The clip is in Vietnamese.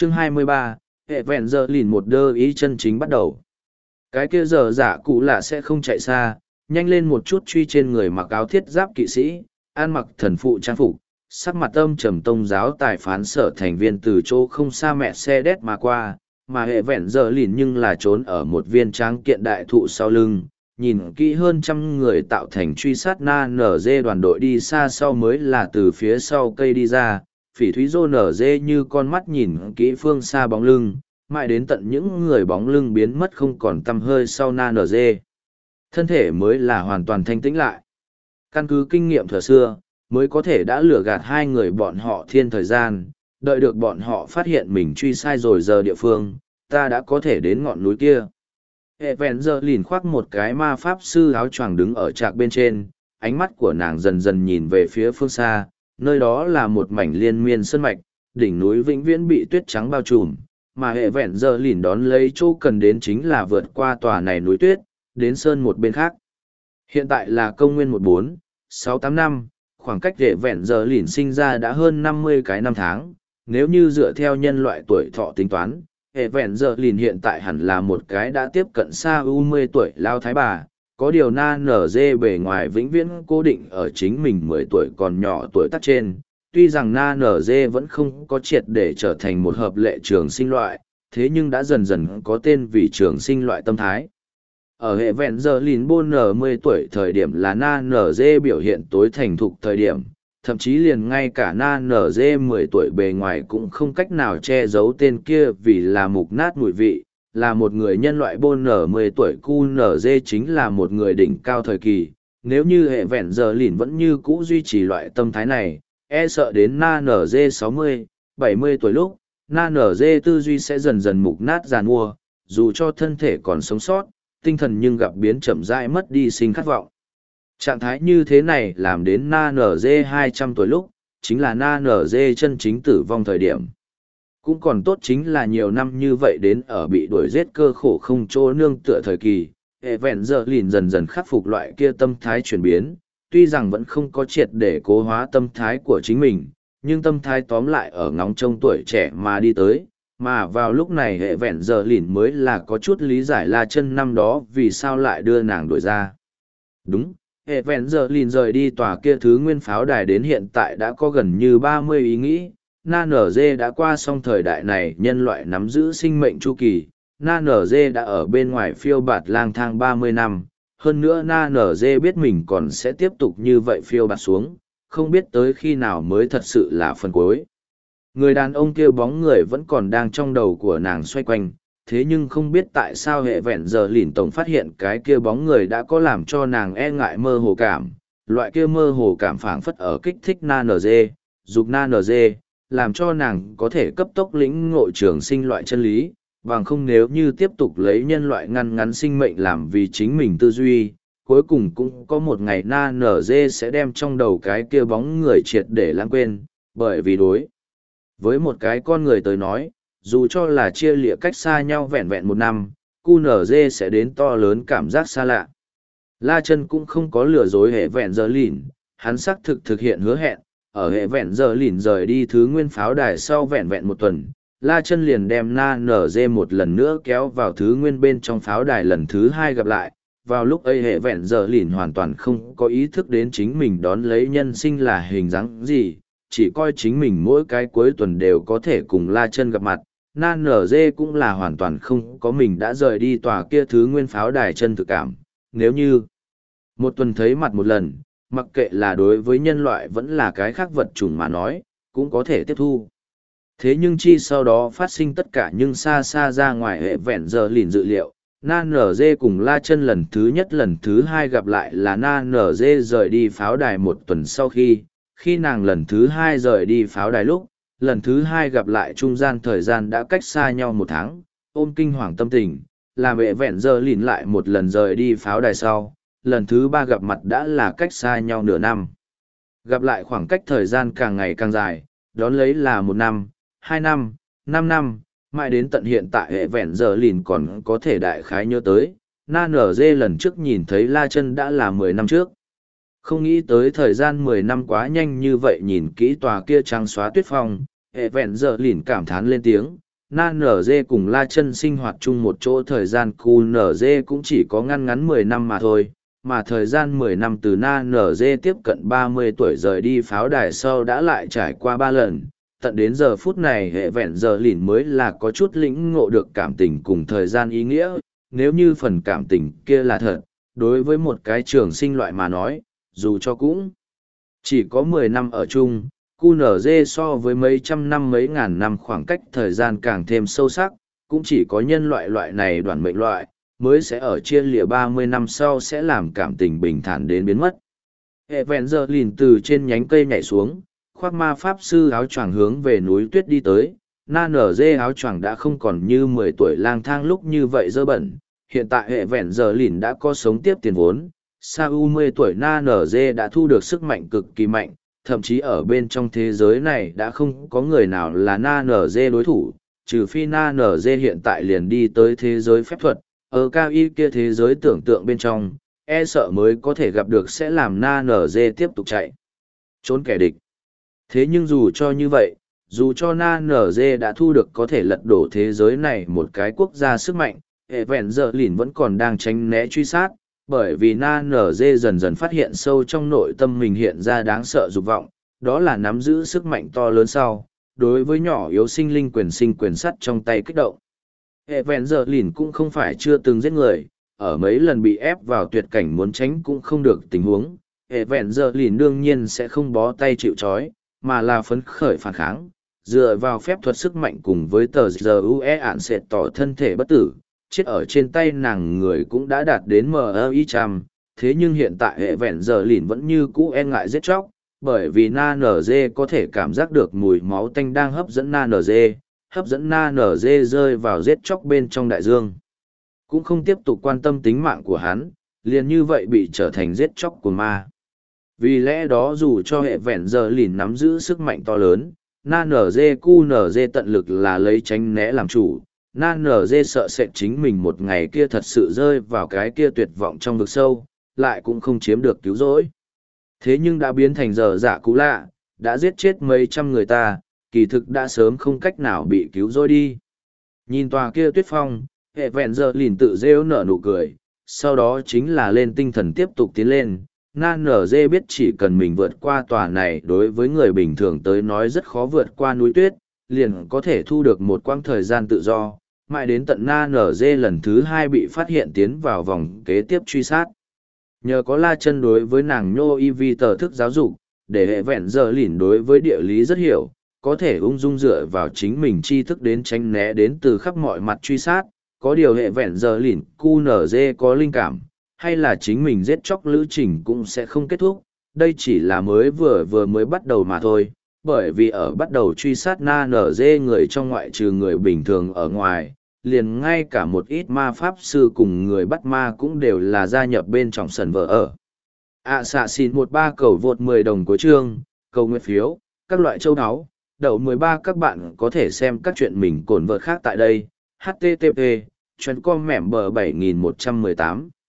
Chương 23, hệ vẹn giờ lìn một đơ ý chân chính bắt đầu. Cái kia giờ giả cụ lạ sẽ không chạy xa, nhanh lên một chút truy trên người mặc áo thiết giáp kỵ sĩ, ăn mặc thần phụ trang phục, sắc mặt âm trầm tông giáo tài phán sở thành viên từ chỗ không xa mẹ xe đét mà qua, mà hệ vẹn giờ lìn nhưng là trốn ở một viên tráng kiện đại thụ sau lưng. Nhìn kỹ hơn trăm người tạo thành truy sát na nở dê đoàn đội đi xa sau mới là từ phía sau cây đi ra, phỉ thúy rô nở dê như con mắt nhìn kỹ phương xa bóng lưng, mãi đến tận những người bóng lưng biến mất không còn tăm hơi sau na nở dê. Thân thể mới là hoàn toàn thanh tĩnh lại. Căn cứ kinh nghiệm thừa xưa, mới có thể đã lừa gạt hai người bọn họ thiên thời gian, đợi được bọn họ phát hiện mình truy sai rồi giờ địa phương, ta đã có thể đến ngọn núi kia. Hệ vẹn giờ lìn khoác một cái ma pháp sư áo choàng đứng ở trạc bên trên, ánh mắt của nàng dần dần nhìn về phía phương xa, nơi đó là một mảnh liên miên sơn mạch, đỉnh núi vĩnh viễn bị tuyết trắng bao trùm, mà hệ vẹn giờ lìn đón lấy chỗ cần đến chính là vượt qua tòa này núi tuyết, đến sơn một bên khác. Hiện tại là công nguyên 1468 năm, khoảng cách hệ vẹn giờ lìn sinh ra đã hơn 50 cái năm tháng, nếu như dựa theo nhân loại tuổi thọ tính toán, hệ vẹn giờ lìn hiện tại hẳn là một cái đã tiếp cận xa 10 tuổi lao thái bà, có điều na nở dê bề ngoài vĩnh viễn cố định ở chính mình 10 tuổi còn nhỏ tuổi tác trên. Tuy rằng na nở dê vẫn không có triệt để trở thành một hợp lệ trường sinh loại, thế nhưng đã dần dần có tên vì trường sinh loại tâm thái. Ở hệ vẹn giờ lìn bôn nở 10 tuổi thời điểm là na nở dê biểu hiện tối thành thục thời điểm, thậm chí liền ngay cả na nở dê 10 tuổi bề ngoài cũng không cách nào che giấu tên kia vì là mục nát mùi vị, là một người nhân loại bôn nở 10 tuổi cu nở dê chính là một người đỉnh cao thời kỳ. Nếu như hệ vẹn giờ lìn vẫn như cũ duy trì loại tâm thái này, e sợ đến na nở dê 60, 70 tuổi lúc, na nở dê tư duy sẽ dần dần mục nát giàn mua, dù cho thân thể còn sống sót, tinh thần nhưng gặp biến chậm rãi mất đi sinh khát vọng. Trạng thái như thế này làm đến na nở dê 200 tuổi lúc, chính là na nở dê chân chính tử vong thời điểm. Cũng còn tốt chính là nhiều năm như vậy đến ở bị đuổi giết cơ khổ không chỗ nương tựa thời kỳ, hệ vẹn giờ lìn dần dần khắc phục loại kia tâm thái chuyển biến, tuy rằng vẫn không có triệt để cố hóa tâm thái của chính mình, nhưng tâm thái tóm lại ở ngóng trông tuổi trẻ mà đi tới, mà vào lúc này hệ vẹn giờ lìn mới là có chút lý giải La Chân năm đó vì sao lại đưa nàng đuổi ra. Đúng, hệ vẹn giờ lìn rời đi tòa kia thứ nguyên pháo đài đến hiện tại đã có gần như 30 ý nghĩ. Na nở dê đã qua xong thời đại này nhân loại nắm giữ sinh mệnh chu kỳ, Na nở dê đã ở bên ngoài phiêu bạt lang thang 30 năm, hơn nữa Na nở dê biết mình còn sẽ tiếp tục như vậy phiêu bạt xuống, không biết tới khi nào mới thật sự là phần cuối. Người đàn ông kia bóng người vẫn còn đang trong đầu của nàng xoay quanh, thế nhưng không biết tại sao hệ vẹn giờ lìn tổng phát hiện cái kia bóng người đã có làm cho nàng e ngại mơ hồ cảm, loại kia mơ hồ cảm phảng phất ở kích thích Na nở dê, dục Na nở dê, làm cho nàng có thể cấp tốc lĩnh ngộ trường sinh loại chân lý, bằng không nếu như tiếp tục lấy nhân loại ngăn ngắn sinh mệnh làm vì chính mình tư duy, cuối cùng cũng có một ngày na nở dê sẽ đem trong đầu cái kia bóng người triệt để lãng quên, bởi vì đối với một cái con người tới nói, dù cho là chia lịa cách xa nhau vẹn vẹn một năm, cu nở dê sẽ đến to lớn cảm giác xa lạ. La Chân cũng không có lừa dối hệ vẹn giờ lìn, hắn xác thực hiện hứa hẹn, ở hệ vẹn giờ lìn rời đi thứ nguyên pháo đài sau vẹn vẹn một tuần, La Chân liền đem na nở dê một lần nữa kéo vào thứ nguyên bên trong pháo đài lần thứ hai gặp lại. Vào lúc ấy hệ vẹn giờ lìn hoàn toàn không có ý thức đến chính mình đón lấy nhân sinh là hình dáng gì, chỉ coi chính mình mỗi cái cuối tuần đều có thể cùng La Chân gặp mặt. Na nở dê cũng là hoàn toàn không có mình đã rời đi tòa kia thứ nguyên pháo đài chân thực cảm. Nếu như một tuần thấy mặt một lần, mặc kệ là đối với nhân loại vẫn là cái khác vật chủng mà nói, cũng có thể tiếp thu. Thế nhưng chi sau đó phát sinh tất cả nhưng xa xa ra ngoài hệ vẹn giờ lìn dự liệu, Na nở dê cùng La Chân lần thứ nhất lần thứ hai gặp lại là Na nở dê rời đi pháo đài một tuần sau khi nàng lần thứ hai rời đi pháo đài lúc, lần thứ hai gặp lại trung gian thời gian đã cách xa nhau một tháng, ôm kinh hoàng tâm tình, làm hệ vẹn giờ lìn lại một lần rời đi pháo đài sau, lần thứ ba gặp mặt đã là cách xa nhau nửa năm. Gặp lại khoảng cách thời gian càng ngày càng dài, đón lấy là 1 năm, 2 năm, 5 năm, mãi đến tận hiện tại hệ vẹn giờ lìn còn có thể đại khái nhớ tới, Na nở dê lần trước nhìn thấy La Chân đã là 10 năm trước. Không nghĩ tới thời gian 10 năm quá nhanh như vậy nhìn kỹ tòa kia trắng xóa tuyết phong, hệ vẹn giờ lìn cảm thán lên tiếng, NNZ cùng La Chân sinh hoạt chung một chỗ thời gian QNZ cũng chỉ có ngăn ngắn 10 năm mà thôi, mà thời gian 10 năm từ NNZ tiếp cận 30 tuổi rời đi pháo đài sau đã lại trải qua 3 lần. Tận đến giờ phút này hệ vẹn giờ lìn mới là có chút lĩnh ngộ được cảm tình cùng thời gian ý nghĩa, nếu như phần cảm tình kia là thật, đối với một cái trường sinh loại mà nói, dù cho cũng chỉ có 10 năm ở chung, QNZ so với mấy trăm năm mấy ngàn năm khoảng cách thời gian càng thêm sâu sắc, cũng chỉ có nhân loại loại này đoàn mệnh loại, mới sẽ ở chia lìa 30 năm sau sẽ làm cảm tình bình thản đến biến mất. Hệ vẹn giờ lìn từ trên nhánh cây nhảy xuống, khoác ma pháp sư áo choàng hướng về núi tuyết đi tới. NNZ áo choàng đã không còn như 10 tuổi lang thang lúc như vậy dơ bẩn, hiện tại hệ vẹn giờ lìn đã có sống tiếp tiền vốn. Sau 10 tuổi NNZ đã thu được sức mạnh cực kỳ mạnh, thậm chí ở bên trong thế giới này đã không có người nào là NNZ đối thủ, trừ phi NNZ hiện tại liền đi tới thế giới phép thuật, ở cao y kia thế giới tưởng tượng bên trong, e sợ mới có thể gặp được sẽ làm NNZ tiếp tục chạy trốn kẻ địch. Thế nhưng dù cho như vậy, dù cho NNZ đã thu được có thể lật đổ thế giới này một cái quốc gia sức mạnh, hệ vẹn giờ lìn vẫn còn đang tránh né truy sát, bởi vì NNZ dần dần phát hiện sâu trong nội tâm mình hiện ra đáng sợ dục vọng, đó là nắm giữ sức mạnh to lớn sau, đối với nhỏ yếu sinh linh quyền sinh quyền sắt trong tay kích động. Hệ vẹn giờ lìn cũng không phải chưa từng giết người, ở mấy lần bị ép vào tuyệt cảnh muốn tránh cũng không được tình huống, hệ vẹn giờ lìn đương nhiên sẽ không bó tay chịu trói, mà là phấn khởi phản kháng, dựa vào phép thuật sức mạnh cùng với tờ giờ UE ạn sẽ tỏ thân thể bất tử, chết ở trên tay nàng người cũng đã đạt đến MI trăm, thế nhưng hiện tại hệ vẹn giờ lìn vẫn như cũ e ngại giết chóc, bởi vì NNZ có thể cảm giác được mùi máu tanh đang hấp dẫn NNZ, hấp dẫn NNZ rơi vào giết chóc bên trong đại dương. Cũng không tiếp tục quan tâm tính mạng của hắn, liền như vậy bị trở thành giết chóc của ma. Vì lẽ đó dù cho hệ vẹn giờ lìn nắm giữ sức mạnh to lớn, NNZ QNZ tận lực là lấy tránh né làm chủ, NNZ sợ sẽ chính mình một ngày kia thật sự rơi vào cái kia tuyệt vọng trong vực sâu, lại cũng không chiếm được cứu rỗi. Thế nhưng đã biến thành giờ dạ cũ lạ, đã giết chết mấy trăm người ta, kỳ thực đã sớm không cách nào bị cứu rỗi đi. Nhìn tòa kia tuyết phong, hệ vẹn giờ lìn tự rêu nở nụ cười, sau đó chính là lên tinh thần tiếp tục tiến lên. NNZ biết chỉ cần mình vượt qua tòa này đối với người bình thường tới nói rất khó vượt qua núi tuyết, liền có thể thu được một quãng thời gian tự do, mãi đến tận NNZ lần thứ 2 bị phát hiện tiến vào vòng kế tiếp truy sát. Nhờ có La Chân đối với nàng nhô y vi tờ thức giáo dục, để hệ vẹn giờ lìn đối với địa lý rất hiểu, có thể ung dung dựa vào chính mình tri thức đến tránh né đến từ khắp mọi mặt truy sát, có điều hệ vẹn giờ lìn QNZ có linh cảm, hay là chính mình giết chóc lữ trình cũng sẽ không kết thúc, đây chỉ là vừa mới bắt đầu mà thôi, bởi vì ở bắt đầu truy sát NNZ người trong ngoại trừ người bình thường ở ngoài, liền ngay cả một ít ma pháp sư cùng người bắt ma cũng đều là gia nhập bên trong sần vở ở. Xạ xin 13 cầu vượt 10 đồng cuối chương, cầu nguyện phiếu, các loại châu áo, đậu 13 các bạn có thể xem các chuyện mình cồn vợt khác tại đây, http://com mẻm bờ 7118